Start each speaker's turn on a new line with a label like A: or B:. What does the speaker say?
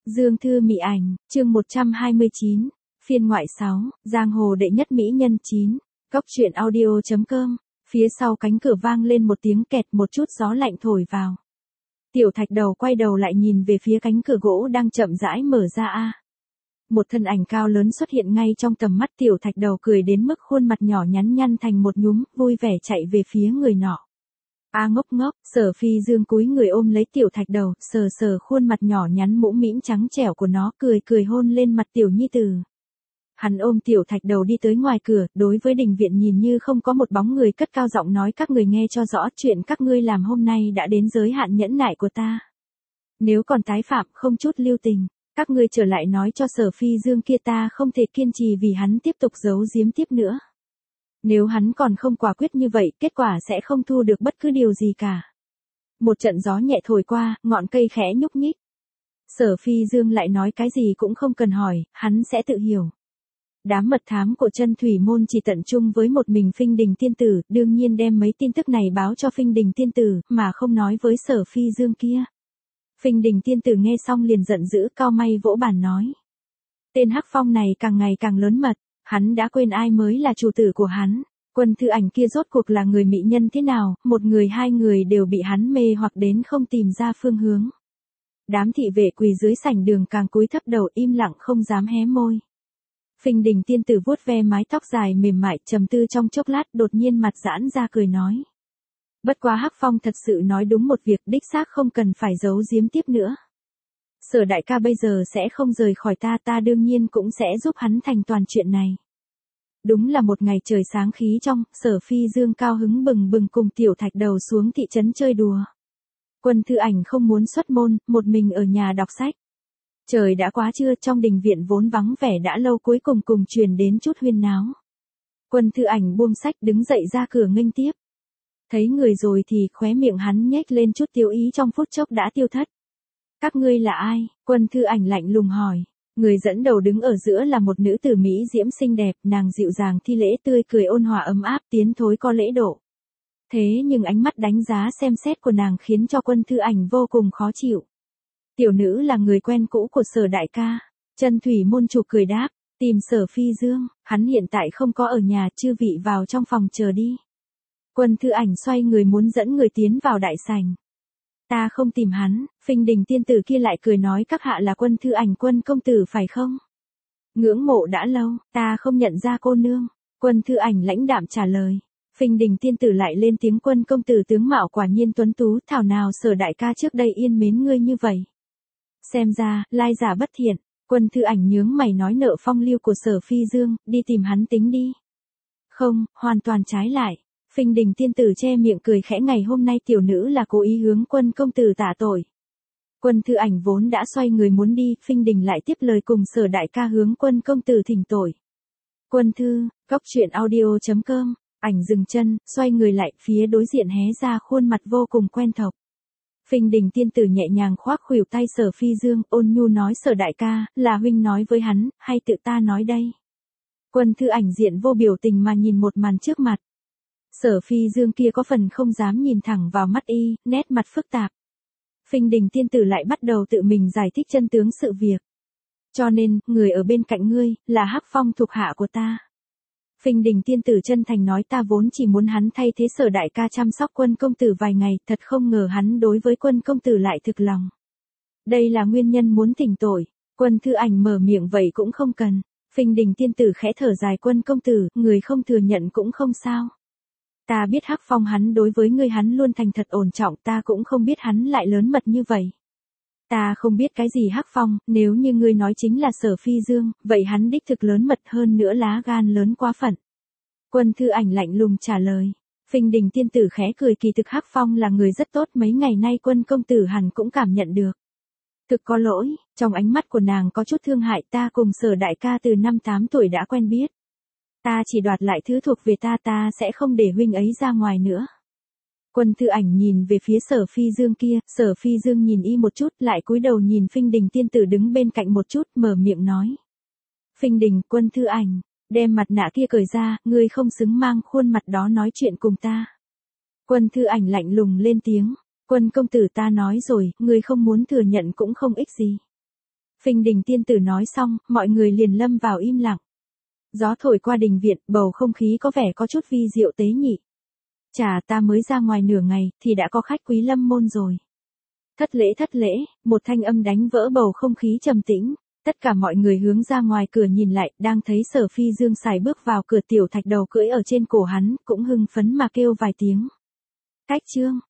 A: Dương Thư Mỹ Ảnh, chương 129, phiên ngoại 6, giang hồ đệ nhất mỹ nhân 9, Cốc truyện audio.com, phía sau cánh cửa vang lên một tiếng kẹt, một chút gió lạnh thổi vào. Tiểu Thạch Đầu quay đầu lại nhìn về phía cánh cửa gỗ đang chậm rãi mở ra Một thân ảnh cao lớn xuất hiện ngay trong tầm mắt. Tiểu Thạch Đầu cười đến mức khuôn mặt nhỏ nhắn nhăn thành một nhúm, vui vẻ chạy về phía người nọ. Ngốc ngốc, Sở Phi Dương cúi người ôm lấy Tiểu Thạch Đầu, sờ sờ khuôn mặt nhỏ nhắn mũm mĩm trắng trẻo của nó, cười cười hôn lên mặt tiểu nhi tử. Hắn ôm Tiểu Thạch Đầu đi tới ngoài cửa, đối với đình viện nhìn như không có một bóng người, cất cao giọng nói: các người nghe cho rõ, chuyện các ngươi làm hôm nay đã đến giới hạn nhẫn nại của ta. Nếu còn tái phạm, không chút lưu tình, các ngươi trở lại nói cho Sở Phi Dương kia ta không thể kiên trì vì hắn tiếp tục giấu giếm tiếp nữa. Nếu hắn còn không quả quyết như vậy, kết quả sẽ không thu được bất cứ điều gì cả. Một trận gió nhẹ thổi qua, ngọn cây khẽ nhúc nhích. Sở Phi Dương lại nói cái gì cũng không cần hỏi, hắn sẽ tự hiểu. Đám mật thám của Chân Thủy Môn chỉ tận trung với một mình Phinh Đình Tiên Tử, đương nhiên đem mấy tin tức này báo cho Phinh Đình Tiên Tử, mà không nói với Sở Phi Dương kia. Phinh Đình Tiên Tử nghe xong liền giận dữ, cau mày vỗ bàn nói: tên Hắc Phong này càng ngày càng lớn mật, hắn đã quên ai mới là chủ tử của hắn. Quân Thư Ảnh kia rốt cuộc là người mỹ nhân thế nào, một người hai người đều bị hắn mê hoặc đến không tìm ra phương hướng. Đám thị vệ quỳ dưới sảnh đường càng cúi thấp đầu im lặng không dám hé môi. Phinh Đình Tiên Tử vuốt ve mái tóc dài mềm mại, trầm tư trong chốc lát, đột nhiên mặt giãn ra cười nói: bất quá Hắc Phong thật sự nói đúng một việc, đích xác không cần phải giấu giếm tiếp nữa. Sở đại ca bây giờ sẽ không rời khỏi ta, ta đương nhiên cũng sẽ giúp hắn thành toàn chuyện này. Đúng là một ngày trời sáng khí trong, Sở Phi Dương cao hứng bừng bừng cùng Tiểu Thạch Đầu xuống thị trấn chơi đùa. Quân Thư Ảnh không muốn xuất môn, một mình ở nhà đọc sách. Trời đã quá trưa, trong đình viện vốn vắng vẻ đã lâu cuối cùng truyền đến chút huyên náo. Quân Thư Ảnh buông sách đứng dậy ra cửa nghênh tiếp. Thấy người rồi thì khóe miệng hắn nhếch lên chút tiêu ý, trong phút chốc đã tiêu thất. Các ngươi là ai? Quân Thư Ảnh lạnh lùng hỏi. Người dẫn đầu đứng ở giữa là một nữ tử mỹ diễm xinh đẹp, nàng dịu dàng thi lễ, tươi cười ôn hòa ấm áp, tiến thối có lễ độ. Thế nhưng ánh mắt đánh giá xem xét của nàng khiến cho Quân Thư Ảnh vô cùng khó chịu. Tiểu nữ là người quen cũ của Sở đại ca. Chân Thủy Môn chủ cười đáp: tìm Sở Phi Dương, hắn hiện tại không có ở nhà, chư vị vào trong phòng chờ đi. Quân Thư Ảnh xoay người muốn dẫn người tiến vào đại sảnh. Ta không tìm hắn. Phinh Đình Tiên Tử kia lại cười nói: các hạ là Quân Thư Ảnh Quân công tử phải không? Ngưỡng mộ đã lâu, ta không nhận ra cô nương. Quân Thư Ảnh lãnh đạm trả lời. Phinh Đình Tiên Tử lại lên tiếng: Quân công tử tướng mạo quả nhiên tuấn tú, thảo nào Sở đại ca trước đây yên mến ngươi như vậy. Xem ra, lai giả bất thiện. Quân Thư Ảnh nhướng mày nói: nợ phong lưu của Sở Phi Dương, đi tìm hắn tính đi. Không, hoàn toàn trái lại. Phinh Đình Tiên Tử che miệng cười khẽ: ngày hôm nay tiểu nữ là cố ý hướng Quân công tử tạ tội. Quân Thư Ảnh vốn đã xoay người muốn đi, Phinh Đình lại tiếp lời cùng Sở đại ca hướng Quân công tử thỉnh tội. Quân thư, Cốc truyện audio.com, ảnh dừng chân, xoay người lại, phía đối diện hé ra khuôn mặt vô cùng quen thuộc. Phinh Đình Tiên Tử nhẹ nhàng khoác khuỷu tay Sở Phi Dương, ôn nhu nói: Sở đại ca, là huynh nói với hắn, hay tự ta nói đây? Quân Thư Ảnh diện vô biểu tình mà nhìn một màn trước mặt. Sở Phi Dương kia có phần không dám nhìn thẳng vào mắt y, nét mặt phức tạp. Phinh Đình Tiên Tử lại bắt đầu tự mình giải thích chân tướng sự việc. Cho nên, người ở bên cạnh ngươi, là Hắc Phong thuộc hạ của ta. Phinh Đình Tiên Tử chân thành nói: ta vốn chỉ muốn hắn thay thế Sở đại ca chăm sóc Quân công tử vài ngày, thật không ngờ hắn đối với Quân công tử lại thực lòng. Đây là nguyên nhân muốn thỉnh tội. Quân Thư Ảnh mở miệng: vậy cũng không cần. Phinh Đình Tiên Tử khẽ thở dài: Quân công tử, người không thừa nhận cũng không sao. Ta biết Hắc Phong hắn đối với ngươi hắn luôn thành thật ổn trọng, ta cũng không biết hắn lại lớn mật như vậy. Ta không biết cái gì Hắc Phong, nếu như ngươi nói chính là Sở Phi Dương, vậy hắn đích thực lớn mật, hơn nữa lá gan lớn quá phận. Quân Thư Ảnh lạnh lùng trả lời. Phinh Đình Tiên Tử khẽ cười: kỳ thực Hắc Phong là người rất tốt, mấy ngày nay Quân công tử hẳn cũng cảm nhận được. Thực có lỗi, trong ánh mắt của nàng có chút thương hại: ta cùng Sở đại ca từ năm 8 tuổi đã quen biết. Ta chỉ đoạt lại thứ thuộc về ta, ta sẽ không để huynh ấy ra ngoài nữa. Quân Thư Ảnh nhìn về phía Sở Phi Dương kia, Sở Phi Dương nhìn y một chút, lại cúi đầu nhìn Phinh Đình Tiên Tử đứng bên cạnh một chút, mở miệng nói. Phinh Đình, Quân Thư Ảnh, đem mặt nạ kia cởi ra, ngươi không xứng mang khuôn mặt đó nói chuyện cùng ta. Quân Thư Ảnh lạnh lùng lên tiếng. Quân công tử, ta nói rồi, ngươi không muốn thừa nhận cũng không ích gì. Phinh Đình tiên tử nói xong, mọi người liền lâm vào im lặng. Gió thổi qua đình viện, bầu không khí có vẻ có chút vi diệu tế nhị. Chà, ta mới ra ngoài nửa ngày, thì đã có khách quý lâm môn rồi. Thất lễ, một thanh âm đánh vỡ bầu không khí trầm tĩnh. Tất cả mọi người hướng ra ngoài cửa nhìn lại, đang thấy Sở Phi Dương xài bước vào cửa, Tiểu Thạch Đầu cưỡi ở trên cổ hắn, cũng hưng phấn mà kêu vài tiếng. Khách Trương,